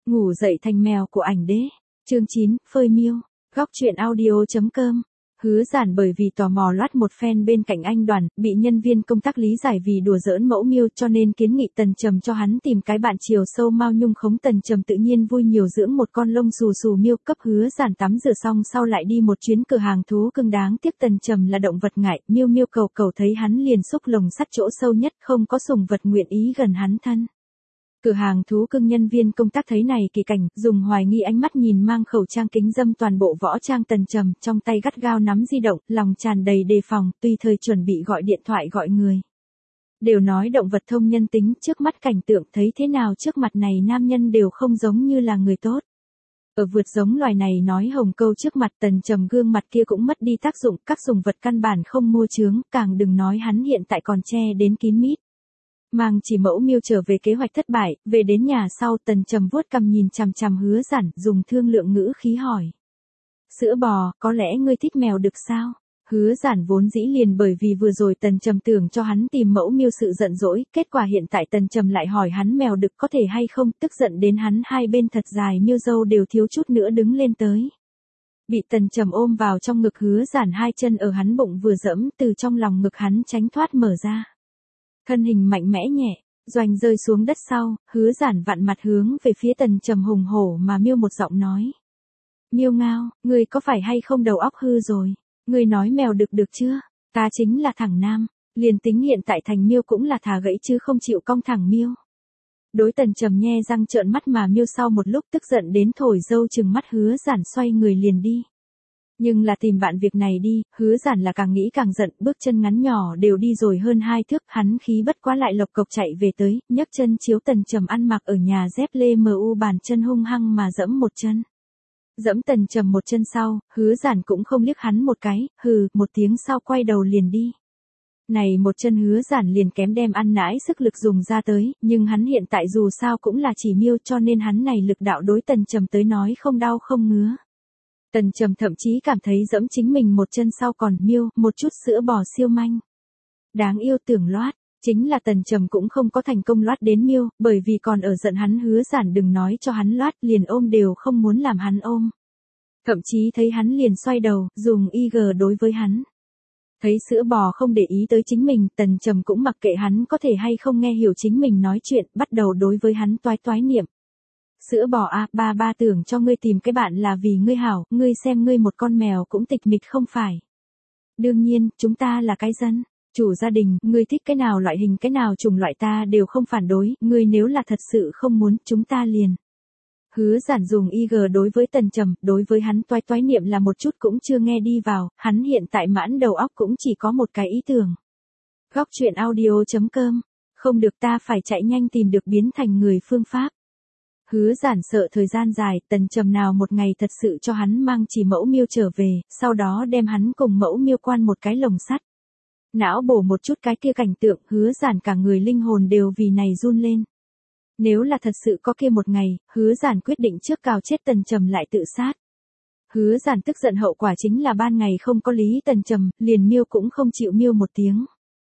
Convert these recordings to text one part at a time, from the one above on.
Ngủ dậy thành mèo của ảnh đế. Chương 9, phơi miêu. Góc truyện audio.com. Hứa Giản bởi vì tò mò loát một phen bên cạnh anh Đoàn, bị nhân viên công tác lý giải vì đùa giỡn mẫu miêu cho nên kiến nghị Tần Trầm cho hắn tìm cái bạn chiều sâu Mao Nhung Khống. Tần Trầm tự nhiên vui nhiều dưỡng một con lông xù xù miêu, cấp Hứa Giản tắm rửa xong sau lại đi một chuyến cửa hàng thú cưng. Đáng tiếc Tần Trầm là động vật ngại, miêu miêu cầu cầu thấy hắn liền xúc lồng sắt chỗ sâu nhất, không có sủng vật nguyện ý gần hắn thân. Cửa hàng thú cưng nhân viên công tác thấy này kỳ cảnh, dùng hoài nghi ánh mắt nhìn mang khẩu trang kính dâm toàn bộ võ trang Tần Trầm, trong tay gắt gao nắm di động, lòng tràn đầy đề phòng, tùy thời chuẩn bị gọi điện thoại gọi người. Đều nói động vật thông nhân tính, trước mắt cảnh tượng thấy thế nào trước mặt này nam nhân đều không giống như là người tốt. Ở vượt giống loài này nói hồng câu trước mặt Tần Trầm gương mặt kia cũng mất đi tác dụng, các sủng vật căn bản không mua chướng, càng đừng nói hắn hiện tại còn che đến kín mít. Mang chỉ mẫu miêu trở về kế hoạch thất bại, về đến nhà sau Tần Trầm vuốt cằm nhìn chằm chằm Hứa Giản, dùng thương lượng ngữ khí hỏi. Sữa bò, có lẽ ngươi thích mèo đực sao? Hứa Giản vốn dĩ liền bởi vì vừa rồi Tần Trầm tưởng cho hắn tìm mẫu miêu sự giận dỗi, kết quả hiện tại Tần Trầm lại hỏi hắn mèo đực có thể hay không, tức giận đến hắn hai bên thật dài miêu râu đều thiếu chút nữa đứng lên tới. Bị Tần Trầm ôm vào trong ngực Hứa Giản hai chân ở hắn bụng vừa dẫm, từ trong lòng ngực hắn tránh thoát mở ra. Thân hình mạnh mẽ nhẹ, doành rơi xuống đất sau, Hứa Giản vặn mặt hướng về phía Tần Trầm hùng hổ mà miêu một giọng nói. Miêu ngao, ngươi có phải hay không đầu óc hư rồi? Ngươi nói mèo đực được chưa? Ta chính là thẳng nam, liền tính hiện tại thành miêu cũng là thà gãy chứ không chịu cong thẳng miêu. Đối Tần Trầm nhe răng trợn mắt mà miêu sau một lúc tức giận đến thổi dâu trừng mắt Hứa Giản xoay người liền đi. Nhưng là tìm bạn việc này đi, Hứa Giản là càng nghĩ càng giận, bước chân ngắn nhỏ đều đi rồi hơn 2 thước, hắn khí bất quá lại lộc cộc chạy về tới, nhấc chân chiếu Tần Trầm ăn mặc ở nhà dép lê mu bàn chân hung hăng mà dẫm một chân. Dẫm Tần Trầm một chân sau, Hứa Giản cũng không liếc hắn một cái, hừ, một tiếng sau quay đầu liền đi. Này một chân Hứa Giản liền kém đem ăn nãi sức lực dùng ra tới, nhưng hắn hiện tại dù sao cũng là chỉ miêu cho nên hắn này lực đạo đối Tần Trầm tới nói không đau không ngứa. Tần Trầm thậm chí cảm thấy dẫm chính mình một chân sau còn miêu, một chút sữa bò siêu manh. Đáng yêu tưởng loát, chính là Tần Trầm cũng không có thành công loát đến miêu, bởi vì còn ở giận hắn Hứa Giản đừng nói cho hắn loát, liền ôm đều không muốn làm hắn ôm. Thậm chí thấy hắn liền xoay đầu, dùng IG đối với hắn. Thấy sữa bò không để ý tới chính mình, Tần Trầm cũng mặc kệ hắn có thể hay không nghe hiểu chính mình nói chuyện, bắt đầu đối với hắn toái toái niệm. Sữa bò à, ba tưởng cho ngươi tìm cái bạn là vì ngươi hảo, ngươi xem ngươi một con mèo cũng tịch mịch không phải. Đương nhiên, chúng ta là cái dân, chủ gia đình, ngươi thích cái nào loại hình cái nào chủng loại ta đều không phản đối, ngươi nếu là thật sự không muốn, chúng ta liền. Hứa Giản dùng IG đối với Tần Trầm, đối với hắn toái toái niệm là một chút cũng chưa nghe đi vào, hắn hiện tại mãn đầu óc cũng chỉ có một cái ý tưởng. Góc truyện audio.com, không được ta phải chạy nhanh tìm được biến thành người phương pháp. Hứa Giản sợ thời gian dài, Tần Trầm nào một ngày thật sự cho hắn mang chỉ mẫu miêu trở về, sau đó đem hắn cùng mẫu miêu quan một cái lồng sắt. Não bổ một chút cái kia cảnh tượng, Hứa Giản cả người linh hồn đều vì này run lên. Nếu là thật sự có kia một ngày, Hứa Giản quyết định trước cào chết Tần Trầm lại tự sát. Hứa Giản tức giận hậu quả chính là ban ngày không có lý Tần Trầm, liền miêu cũng không chịu miêu một tiếng.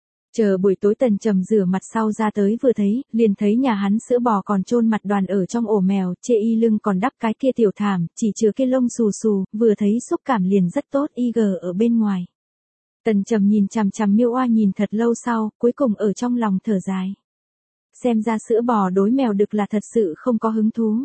Chờ buổi tối Tần Trầm rửa mặt sau ra tới vừa thấy, liền thấy nhà hắn sữa bò còn chôn mặt đoàn ở trong ổ mèo, chê y lưng còn đắp cái kia tiểu thảm, chỉ chừa cái lông xù xù, vừa thấy xúc cảm liền rất tốt, IG ở bên ngoài. Tần Trầm nhìn chằm chằm miêu oa nhìn thật lâu sau, cuối cùng ở trong lòng thở dài. Xem ra sữa bò đối mèo đực là thật sự không có hứng thú.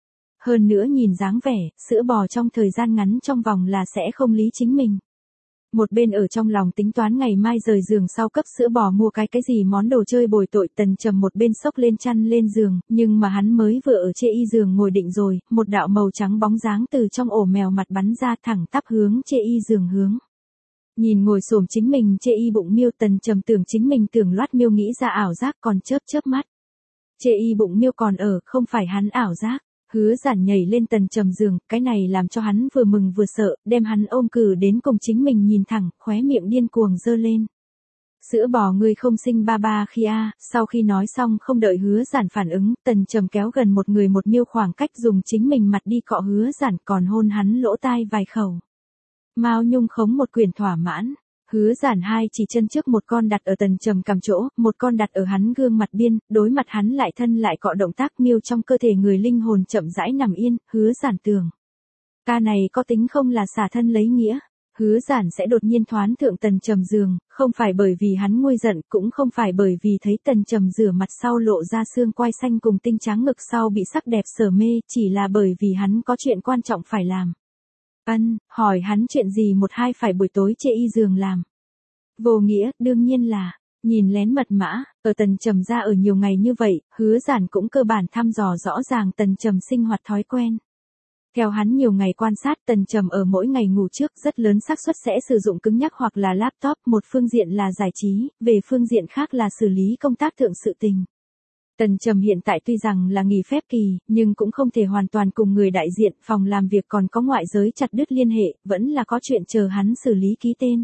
Hơn nữa nhìn dáng vẻ, sữa bò trong thời gian ngắn trong vòng là sẽ không lý chính mình. Một bên ở trong lòng tính toán ngày mai rời giường sau cấp sữa bò mua cái gì món đồ chơi bồi tội, Tần Trầm một bên xốc lên chăn lên giường, nhưng mà hắn mới vừa ở chê y giường ngồi định rồi, một đạo màu trắng bóng dáng từ trong ổ mèo mặt bắn ra thẳng tắp hướng chê y giường hướng. Nhìn ngồi xổm chính mình chê y bụng miêu, Tần Trầm tưởng chính mình tưởng loát miêu nghĩ ra ảo giác còn chớp mắt. Chê y bụng miêu còn ở, không phải hắn ảo giác. Hứa Giản nhảy lên Tần Trầm giường, cái này làm cho hắn vừa mừng vừa sợ, đem hắn ôm cử đến cùng chính mình nhìn thẳng, khóe miệng điên cuồng giơ lên. Sữa bò ngươi không sinh ba khi a. Sau khi nói xong không đợi Hứa Giản phản ứng, Tần Trầm kéo gần một người một miêu khoảng cách dùng chính mình mặt đi cọ Hứa Giản còn hôn hắn lỗ tai vài khẩu. Mao Nhung Khống một quyền thỏa mãn. Hứa Giản hai chỉ chân trước, một con đặt ở Tần Trầm cằm chỗ, một con đặt ở hắn gương mặt biên, đối mặt hắn lại thân lại cọ động tác miêu trong cơ thể người linh hồn chậm rãi nằm yên, Hứa Giản tưởng. Ca này có tính không là xả thân lấy nghĩa. Hứa Giản sẽ đột nhiên thoán thượng Tần Trầm giường, không phải bởi vì hắn nguôi giận, cũng không phải bởi vì thấy Tần Trầm rửa mặt sau lộ ra xương quai xanh cùng tinh tráng ngực sau bị sắc đẹp sở mê, chỉ là bởi vì hắn có chuyện quan trọng phải làm. Hỏi hắn chuyện gì một hai phải buổi tối chê y giường làm. Vô nghĩa, đương nhiên là, nhìn lén mật mã, ở Tần Trầm ra ở nhiều ngày như vậy, Hứa Giản cũng cơ bản thăm dò rõ ràng Tần Trầm sinh hoạt thói quen. Theo hắn nhiều ngày quan sát, Tần Trầm ở mỗi ngày ngủ trước rất lớn xác suất sẽ sử dụng cứng nhắc hoặc là laptop, một phương diện là giải trí, về phương diện khác là xử lý công tác thượng sự tình. Tần Trầm hiện tại tuy rằng là nghỉ phép kỳ, nhưng cũng không thể hoàn toàn cùng người đại diện phòng làm việc còn có ngoại giới chặt đứt liên hệ, vẫn là có chuyện chờ hắn xử lý ký tên.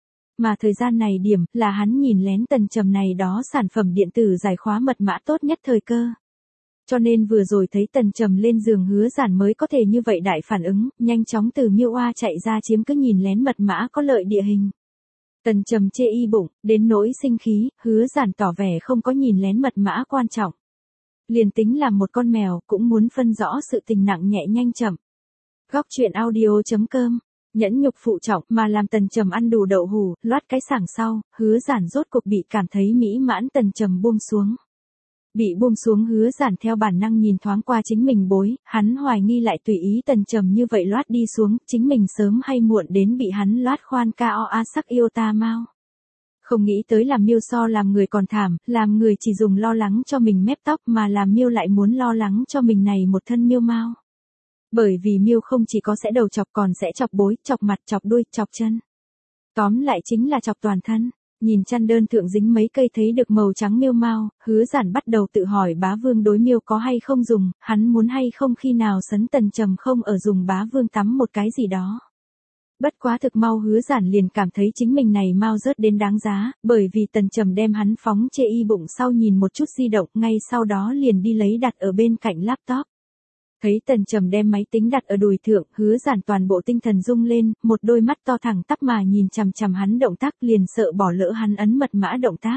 Mà thời gian này điểm là hắn nhìn lén Tần Trầm này đó sản phẩm điện tử giải khóa mật mã tốt nhất thời cơ. Cho nên vừa rồi thấy Tần Trầm lên giường, Hứa Giản mới có thể như vậy đại phản ứng, nhanh chóng từ Miêu Oa chạy ra chiếm cứ nhìn lén mật mã có lợi địa hình. Tần Trầm chê y bụng, đến nỗi sinh khí, Hứa Giản tỏ vẻ không có nhìn lén mật mã quan trọng. Liền tính là một con mèo, cũng muốn phân rõ sự tình nặng nhẹ nhanh chậm. Góc truyện audio.com, nhẫn nhục phụ trọng mà làm Tần Trầm ăn đủ đậu hủ, loát cái sảng sau, Hứa Giản rốt cuộc bị cảm thấy mỹ mãn. Tần Trầm buông xuống. Bị buông xuống, Hứa Giản theo bản năng nhìn thoáng qua chính mình bối, hắn hoài nghi lại tùy ý Tần Trầm như vậy loát đi xuống, chính mình sớm hay muộn đến bị hắn loát khoan KOA sắc yêu ta mau. Không nghĩ tới làm miêu so làm người còn thảm, làm người chỉ dùng lo lắng cho mình mép tóc mà làm miêu lại muốn lo lắng cho mình này một thân miêu mau. Bởi vì miêu không chỉ có sẽ đầu chọc còn sẽ chọc bối, chọc mặt, chọc đuôi, chọc chân. Tóm lại chính là chọc toàn thân. Nhìn chăn đơn thượng dính mấy cây thấy được màu trắng miêu mau, Hứa Giản bắt đầu tự hỏi Bá Vương đối miêu có hay không dùng, hắn muốn hay không khi nào sấn Tần Trầm không ở dùng Bá Vương tắm một cái gì đó. Bất quá thực mau Hứa Giản liền cảm thấy chính mình này mau rớt đến đáng giá, bởi vì Tần Trầm đem hắn phóng chê y bụng sau nhìn một chút di động, ngay sau đó liền đi lấy đặt ở bên cạnh laptop. Thấy Tần Trầm đem máy tính đặt ở đùi thượng, Hứa Giản toàn bộ tinh thần rung lên, một đôi mắt to thẳng tắp mà nhìn chằm chằm hắn động tác, liền sợ bỏ lỡ hắn ấn mật mã động tác.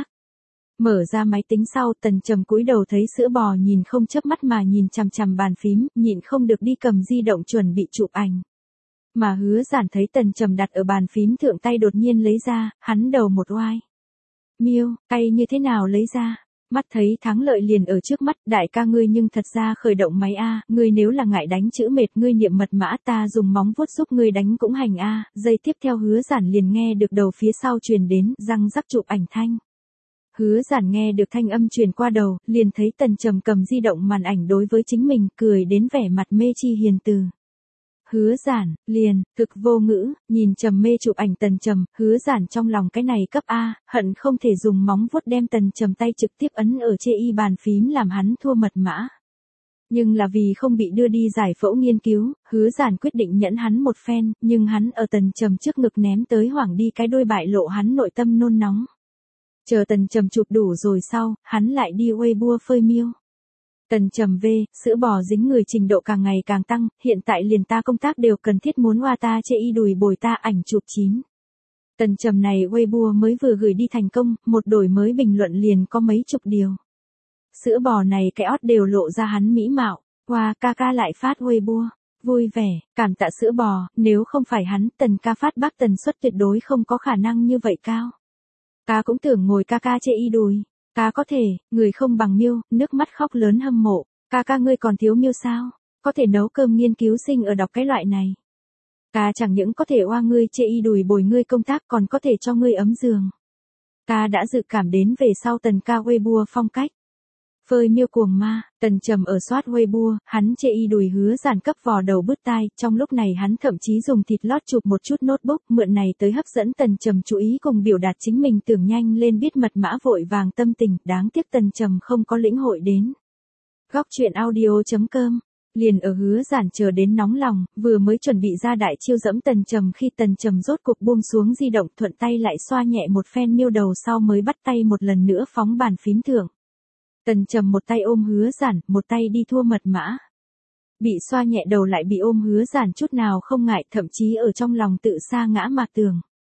Mở ra máy tính sau, Tần Trầm cúi đầu thấy sữa bò nhìn không chớp mắt mà nhìn chằm chằm bàn phím, nhịn không được đi cầm di động chuẩn bị chụp ảnh. Mà Hứa Giản thấy Tần Trầm đặt ở bàn phím thượng tay đột nhiên lấy ra, hắn đầu một oai. Miêu, tay như thế nào lấy ra? Mắt thấy thắng lợi liền ở trước mắt, đại ca ngươi nhưng thật ra khởi động máy a, ngươi nếu là ngại đánh chữ mệt ngươi niệm mật mã ta dùng móng vuốt giúp ngươi đánh cũng hành a. Giây tiếp theo Hứa Giản liền nghe được đầu phía sau truyền đến răng rắc chụp ảnh thanh. Hứa Giản nghe được thanh âm truyền qua đầu, liền thấy Tần Trầm cầm di động màn ảnh đối với chính mình, cười đến vẻ mặt mê chi hiền từ. Hứa Giản, liền, thực vô ngữ, nhìn Trầm mê chụp ảnh Tần Trầm, Hứa Giản trong lòng cái này cấp A, hận không thể dùng móng vuốt đem Tần Trầm tay trực tiếp ấn ở chê y bàn phím làm hắn thua mật mã. Nhưng là vì không bị đưa đi giải phẫu nghiên cứu, Hứa Giản quyết định nhẫn hắn một phen, nhưng hắn ở Tần Trầm trước ngực ném tới hoảng đi cái đuôi bại lộ hắn nội tâm nôn nóng. Chờ Tần Trầm chụp đủ rồi sau, hắn lại đi Weibo phơi miêu. Tần Trầm về, sữa bò dính người trình độ càng ngày càng tăng, hiện tại liền ta công tác đều cần thiết muốn hoa ta chê y đùi bồi ta ảnh chụp chín. Tần Trầm này Weibo mới vừa gửi đi thành công, một đổi mới bình luận liền có mấy chục điều. Sữa bò này cái ót đều lộ ra hắn mỹ mạo, qua ca ca lại phát Weibo, vui vẻ, cảm tạ sữa bò, nếu không phải hắn Tần ca phát bác tần suất tuyệt đối không có khả năng như vậy cao. Ta cũng tưởng ngồi ca ca chê y đùi. Ca có thể, người không bằng miêu, nước mắt khóc lớn hâm mộ. Ca ca ngươi còn thiếu miêu sao? Có thể nấu cơm nghiên cứu sinh ở đọc cái loại này. Ca chẳng những có thể oa ngươi chê y đùi bồi ngươi công tác còn có thể cho ngươi ấm giường. Ca đã dự cảm đến về sau Tần ca Weibo phong cách. Phơi miêu cuồng ma, Tần Trầm ở soát Weibo, hắn chê y đùi Hứa Giản cấp vò đầu bứt tai, trong lúc này hắn thậm chí dùng thịt lót chụp một chút notebook, mượn này tới hấp dẫn Tần Trầm chú ý cùng biểu đạt chính mình tưởng nhanh lên biết mật mã vội vàng tâm tình, đáng tiếc Tần Trầm không có lĩnh hội đến. Góc truyện audio.com, liền ở Hứa Giản chờ đến nóng lòng, vừa mới chuẩn bị ra đại chiêu dẫm Tần Trầm khi Tần Trầm rốt cục buông xuống di động thuận tay lại xoa nhẹ một phen miêu đầu sau mới bắt tay một lần nữa phóng bàn phím thượng. Tần Trầm một tay ôm Hứa Giản, một tay đi thua mật mã. Bị xoa nhẹ đầu lại bị ôm Hứa Giản chút nào không ngại, thậm chí ở trong lòng tự sa ngã mà tường.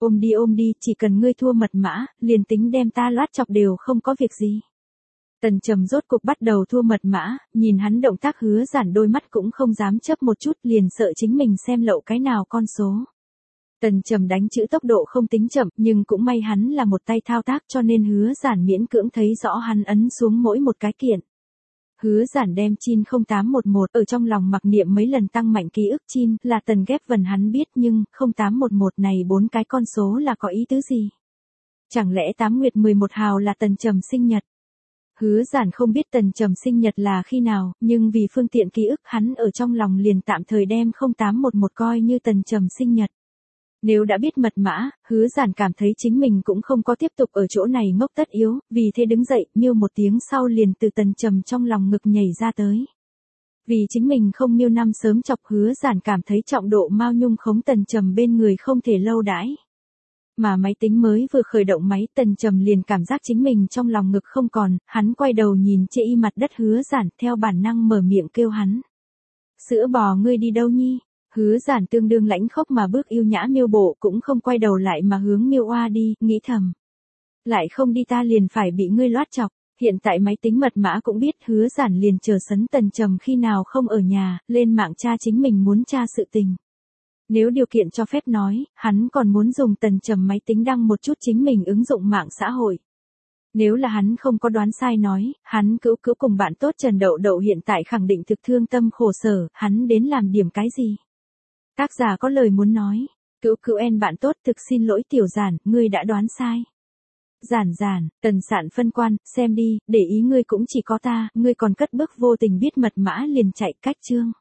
ôm đi, chỉ cần ngươi thua mật mã, liền tính đem ta loát chọc đều không có việc gì. Tần Trầm rốt cục bắt đầu thua mật mã, nhìn hắn động tác Hứa Giản đôi mắt cũng không dám chớp một chút, liền sợ chính mình xem lậu cái nào con số. Tần Trầm đánh chữ tốc độ không tính chậm, nhưng cũng may hắn là một tay thao tác cho nên Hứa Giản miễn cưỡng thấy rõ hắn ấn xuống mỗi một cái kiện. Hứa Giản đem Chin 0811 ở trong lòng mặc niệm mấy lần tăng mạnh ký ức Chin, là Tần ghép vần hắn biết, nhưng 0811 này 4 cái con số là có ý tứ gì? Chẳng lẽ 8 nguyệt 11 hào là Tần Trầm sinh nhật? Hứa Giản không biết Tần Trầm sinh nhật là khi nào, nhưng vì phương tiện ký ức hắn ở trong lòng liền tạm thời đem 0811 coi như Tần Trầm sinh nhật. Nếu đã biết mật mã, Hứa Giản cảm thấy chính mình cũng không có tiếp tục ở chỗ này ngốc tất yếu, vì thế đứng dậy, miêu một tiếng sau liền từ Tần Trầm trong lòng ngực nhảy ra tới. Vì chính mình không miêu năm sớm chọc Hứa Giản cảm thấy trọng độ Mao Nhung khống Tần Trầm bên người không thể lâu đãi. Mà máy tính mới vừa khởi động máy, Tần Trầm liền cảm giác chính mình trong lòng ngực không còn, hắn quay đầu nhìn chê y mặt đất Hứa Giản, theo bản năng mở miệng kêu hắn. Sữa bò ngươi đi đâu nhi? Hứa Giản tương đương lãnh khốc mà bước yêu nhã miêu bộ, cũng không quay đầu lại mà hướng miêu oa đi, nghĩ thầm. Lại không đi ta liền phải bị ngươi loát chọc. Hiện tại máy tính mật mã cũng biết, Hứa Giản liền chờ sấn Tần Trầm khi nào không ở nhà, lên mạng tra chính mình muốn tra sự tình. Nếu điều kiện cho phép nói, hắn còn muốn dùng Tần Trầm máy tính đăng một chút chính mình ứng dụng mạng xã hội. Nếu là hắn không có đoán sai nói, hắn Cữu Cữu cùng bạn tốt Trần Đậu Đậu hiện tại khẳng định thực thương tâm khổ sở, hắn đến làm điểm cái gì? Tác giả có lời muốn nói, Cữu Cữu en bạn tốt, thực xin lỗi Tiểu Giản, ngươi đã đoán sai. Giản, Tần Sạn phân quan, xem đi, để ý ngươi cũng chỉ có ta, ngươi còn cất bước vô tình biết mật mã liền chạy cách chương.